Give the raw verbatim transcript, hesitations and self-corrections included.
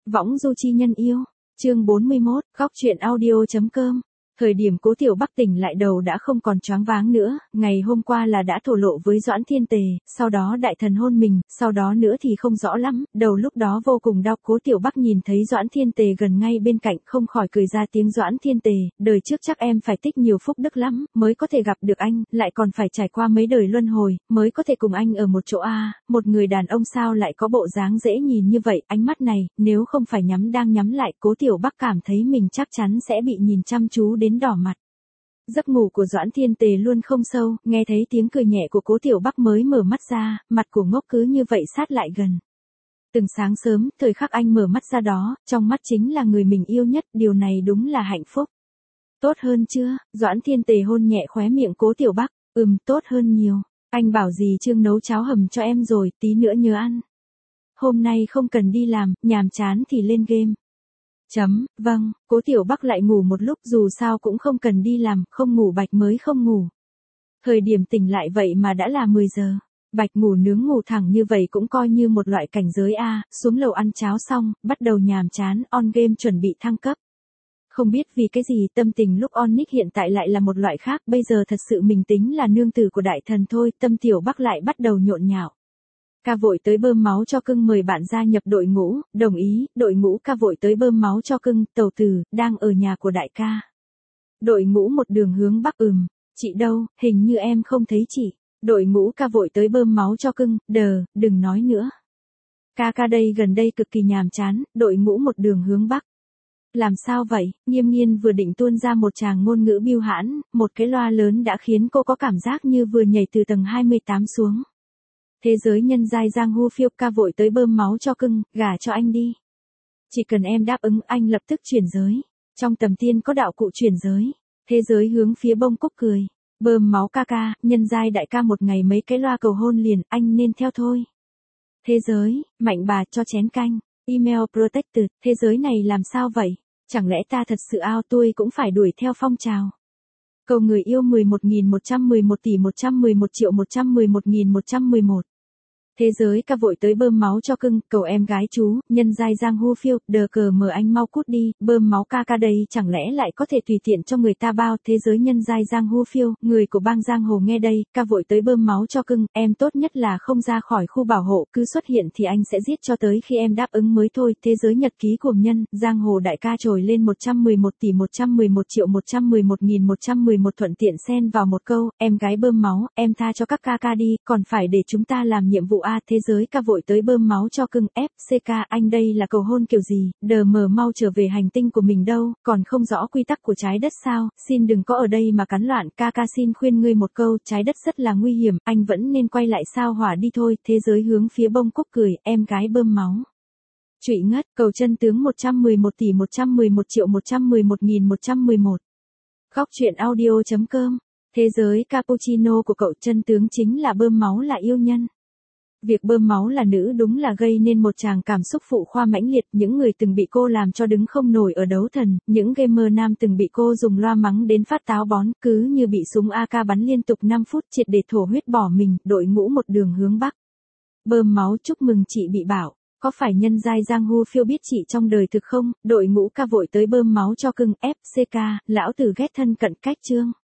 Võng du chi nhân yêu. Chương bốn mươi mốt, góc truyện audio.com. Thời điểm Cố Tiểu Bắc tỉnh lại đầu đã không còn choáng váng nữa, ngày hôm qua là đã thổ lộ với Doãn Thiên Tề, sau đó đại thần hôn mình, sau đó nữa thì không rõ lắm, đầu lúc đó vô cùng đau. Cố Tiểu Bắc nhìn thấy Doãn Thiên Tề gần ngay bên cạnh không khỏi cười ra tiếng. Doãn Thiên Tề, đời trước chắc em phải tích nhiều phúc đức lắm, mới có thể gặp được anh, lại còn phải trải qua mấy đời luân hồi, mới có thể cùng anh ở một chỗ a. Một người đàn ông sao lại có bộ dáng dễ nhìn như vậy, ánh mắt này, nếu không phải nhắm đang nhắm lại, Cố Tiểu Bắc cảm thấy mình chắc chắn sẽ bị nhìn chăm chú đến đỏ mặt. Giấc ngủ của Doãn Thiên Tề luôn không sâu, nghe thấy tiếng cười nhẹ của Cố Tiểu Bắc mới mở mắt ra, mặt của ngốc cứ như vậy sát lại gần. Từng sáng sớm, thời khắc anh mở mắt ra đó, trong mắt chính là người mình yêu nhất, điều này đúng là hạnh phúc. Tốt hơn chưa? Doãn Thiên Tề hôn nhẹ khóe miệng Cố Tiểu Bắc, ừm, tốt hơn nhiều. Anh bảo gì Trương nấu cháo hầm cho em rồi, tí nữa nhớ ăn. Hôm nay không cần đi làm, nhàm chán thì lên game. Chấm, vâng, Cố Tiểu Bắc lại ngủ một lúc, dù sao cũng không cần đi làm, không ngủ Bạch mới không ngủ. Thời điểm tỉnh lại vậy mà đã là mười giờ. Bạch ngủ nướng ngủ thẳng như vậy cũng coi như một loại cảnh giới a. Xuống lầu ăn cháo xong, bắt đầu nhàm chán, on game chuẩn bị thăng cấp. Không biết vì cái gì tâm tình lúc on nick hiện tại lại là một loại khác, bây giờ thật sự mình tính là nương tử của đại thần thôi, tâm Tiểu Bắc lại bắt đầu nhộn nhạo. Ca vội tới bơm máu cho cưng, mời bạn gia nhập đội ngũ, đồng ý, đội ngũ ca vội tới bơm máu cho cưng, tàu tử, đang ở nhà của đại ca. Đội ngũ một đường hướng bắc, ừm, chị đâu, hình như em không thấy chị. Đội ngũ ca vội tới bơm máu cho cưng, đờ, đừng nói nữa. Ca ca đây gần đây cực kỳ nhàm chán, đội ngũ một đường hướng bắc. Làm sao vậy? Nghiêm Nghiên vừa định tuôn ra một tràng ngôn ngữ biêu hãn, một cái loa lớn đã khiến cô có cảm giác như vừa nhảy từ tầng hai mươi tám xuống. Thế giới nhân giai giang hu phiêu, ca vội tới bơm máu cho cưng, gả cho anh đi. Chỉ cần em đáp ứng anh lập tức chuyển giới. Trong tầm tiên có đạo cụ chuyển giới. Thế giới hướng phía bông cúc cười. Bơm máu ca ca, nhân giai đại ca một ngày mấy cái loa cầu hôn liền, anh nên theo thôi. Thế giới, mạnh bà cho chén canh. Email protected, thế giới này làm sao vậy? Chẳng lẽ ta thật sự ao tôi cũng phải đuổi theo phong trào? Cầu người yêu mười một nghìn một trăm mười một tỷ một trăm mười một triệu một trăm mười một nghìn một trăm mười một. Thế giới ca vội tới bơm máu cho cưng, cầu em gái chú, nhân giai giang hu phiêu, đờ cờ mờ anh mau cút đi, bơm máu ca ca đây chẳng lẽ lại có thể tùy tiện cho người ta bao. Thế giới nhân giai giang hu phiêu, người của bang giang hồ nghe đây, ca vội tới bơm máu cho cưng, em tốt nhất là không ra khỏi khu bảo hộ, cứ xuất hiện thì anh sẽ giết cho tới khi em đáp ứng mới thôi. Thế giới nhật ký cuồng nhân, giang hồ đại ca trồi lên một trăm mười một tỷ một trăm mười một triệu một trăm mười một nghìn một trăm mười một, thuận tiện xen vào một câu, em gái bơm máu, em tha cho các ca ca đi, còn phải để chúng ta làm nhiệm vụ a. Thế giới ca vội tới bơm máu cho cưng, ép xê ca, anh đây là cầu hôn kiểu gì, đờ mờ mau trở về hành tinh của mình đâu, còn không rõ quy tắc của trái đất sao, xin đừng có ở đây mà cắn loạn, ca ca xin khuyên ngươi một câu, trái đất rất là nguy hiểm, anh vẫn nên quay lại sao hỏa đi thôi. Thế giới hướng phía bông cúc cười, em gái bơm máu. Trụy ngất, cầu chân tướng một trăm mười một tỷ một trăm mười một triệu một trăm mười một nghìn một trăm mười một. Góc truyện audio.com. Thế giới cappuccino của cậu, chân tướng chính là bơm máu là yêu nhân. Việc bơm máu là nữ đúng là gây nên một tràng cảm xúc phụ khoa mãnh liệt, những người từng bị cô làm cho đứng không nổi ở đấu thần, những gamer nam từng bị cô dùng loa mắng đến phát táo bón, cứ như bị súng a ca bắn liên tục năm phút triệt để thổ huyết bỏ mình, đội ngũ một đường hướng bắc. Bơm máu chúc mừng chị bị bảo, có phải nhân giai giang hu phiêu biết chị trong đời thực không? Đội ngũ ca vội tới bơm máu cho cưng, ép xê ca, lão tử ghét thân cận cách trương.